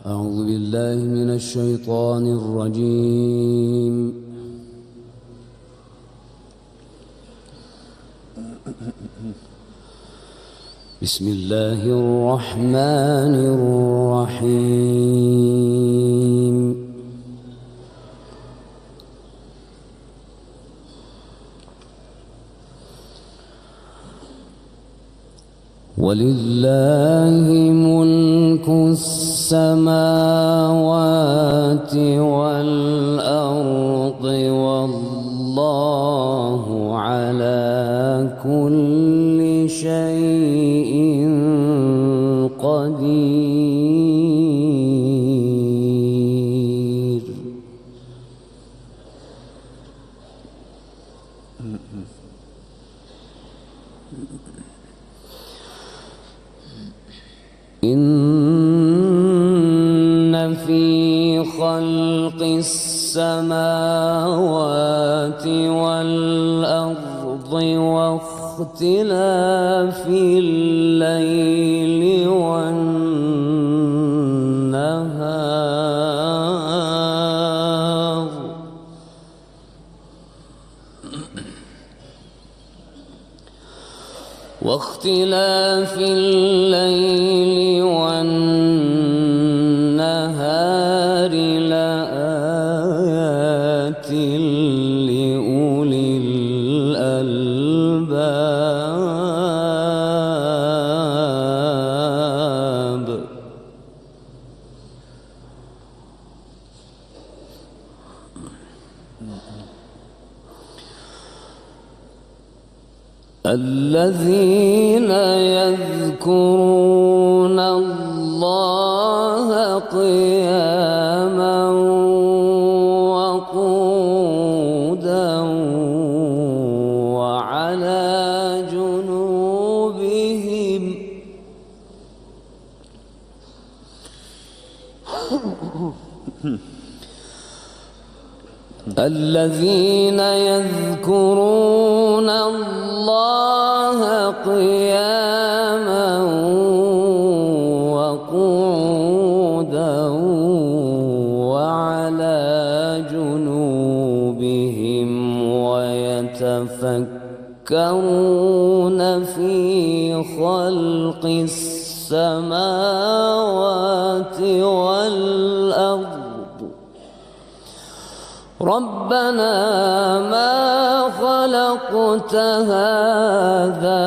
أعوذ بالله من الشيطان الرجيم. بسم الله الرحمن الرحيم. ولله ملك السماوات والأرض والله على كل شيء قدير. إن في خلق السماوات والأرض واختلاف الليل والنهار لآيات لأولي الألباب. الذين يذكرون الله قياما وقعودا وعلى جنوبهم الذين يذكرون الله قياما وقعودا وعلى جنوبهم ويتفكرون في خلق السماوات والأرض ربنا ما خلقت هذا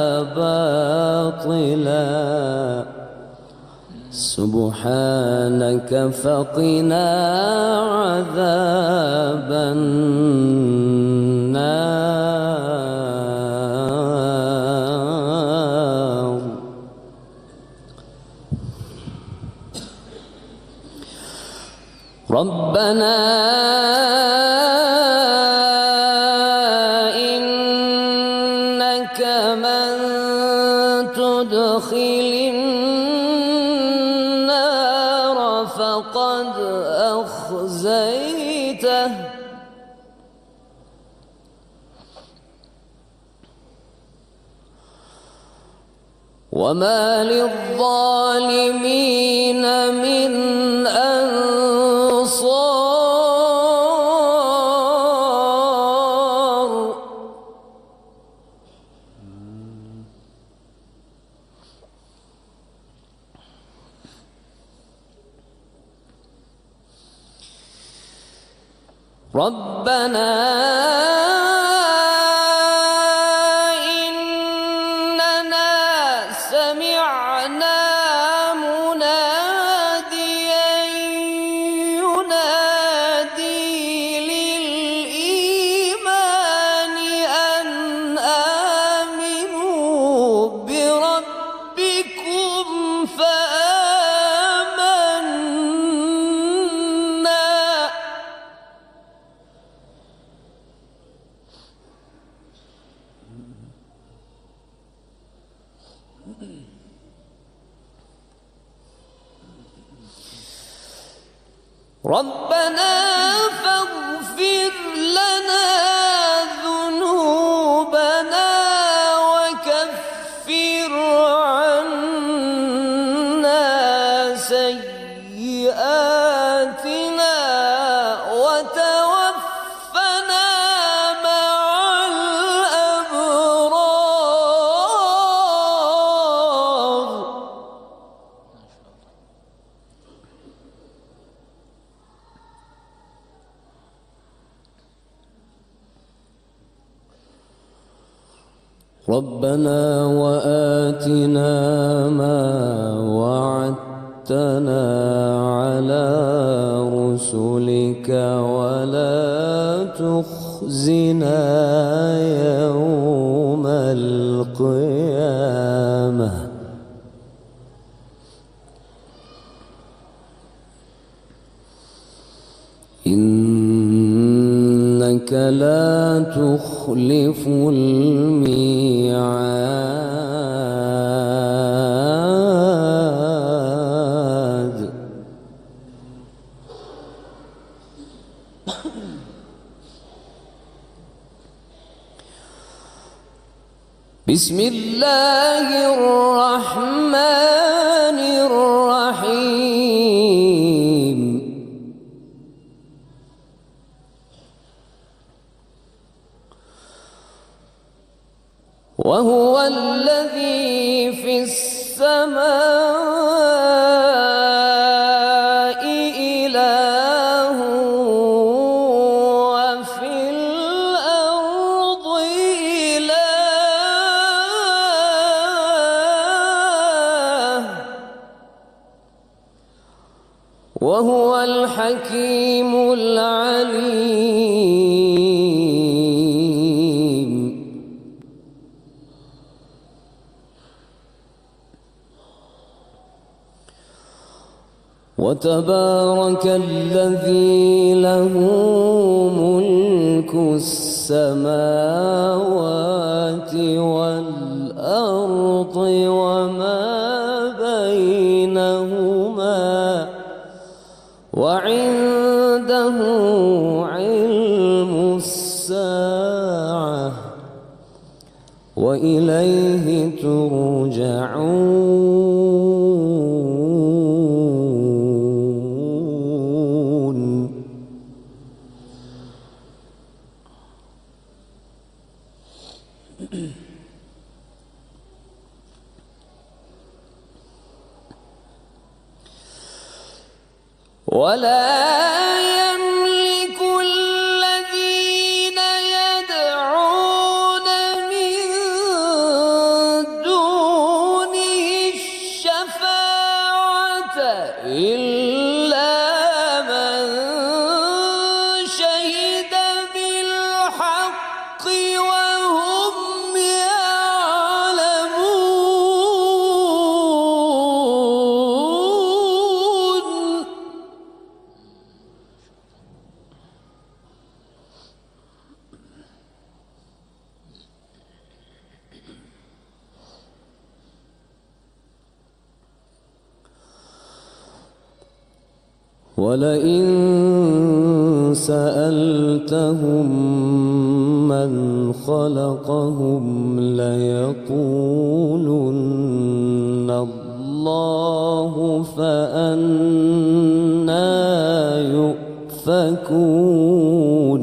باطلا سبحانك فقنا عذاب النار. ربنا إنك من تدخل النار فقد أخزيته وما للظالمين من أنصار. ربنا إننا سمعنا مناديا ينادي للإيمان أن آمنوا بربكم فآمنا. ربنا فاغفر لنا ذنوبنا وكفر عنا سيئاتنا ربنا وآتنا ما وعدتنا على رسلك ولا تخزنا يوم القيامة إنك لا تخلف الميعاد. بسم الله الرحمن الرحيم. وهو الذي في السماء إله وفي الأرض إله وهو الحكيم العليم. وتبارك الذي له ملك السماوات والأرض وما بينهما وعنده علم الساعة وإليه ترجعون. ولا يملك الذين يدعون من دونه الشفاعة إلا من شهد بالحق وهم يعلمون. ولئن سألتهم من خلقهم ليقولن الله فأنى يؤفكون.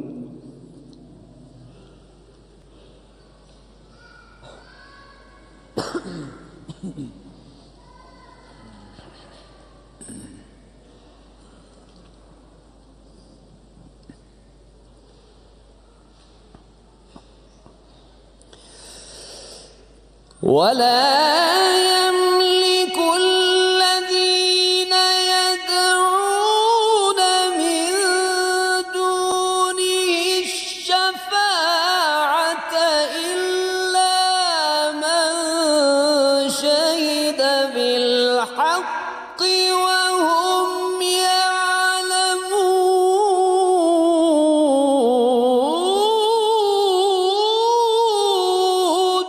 ولا يملك الذين يدعون من دونه الشفاعة إلا من شهد بالحق وهم يعلمون.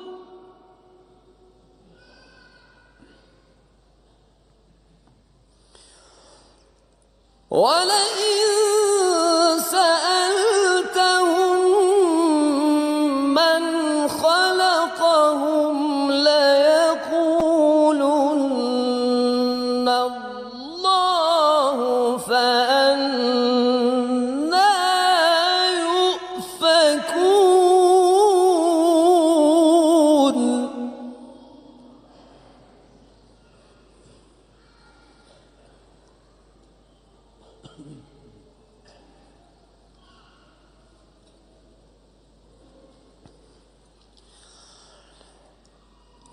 ولئن سألتهم من خلقهم ليقولن الله فأنى يؤفكون.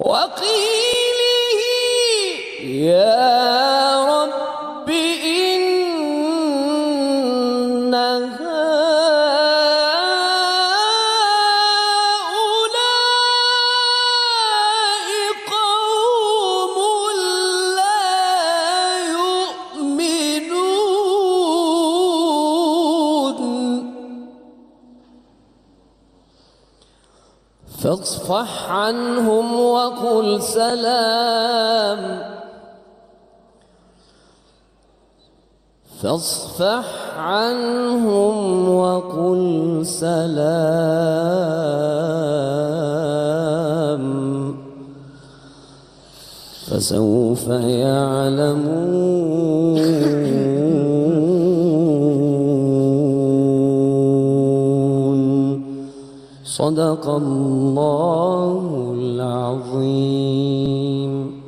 وقيله يا رب إن هؤلاء قوم لا يؤمنون فاصفح عنهم وقل سلام فاصفح عنهم وقل سلام فسوف يعلمون. صدق الله العظيم.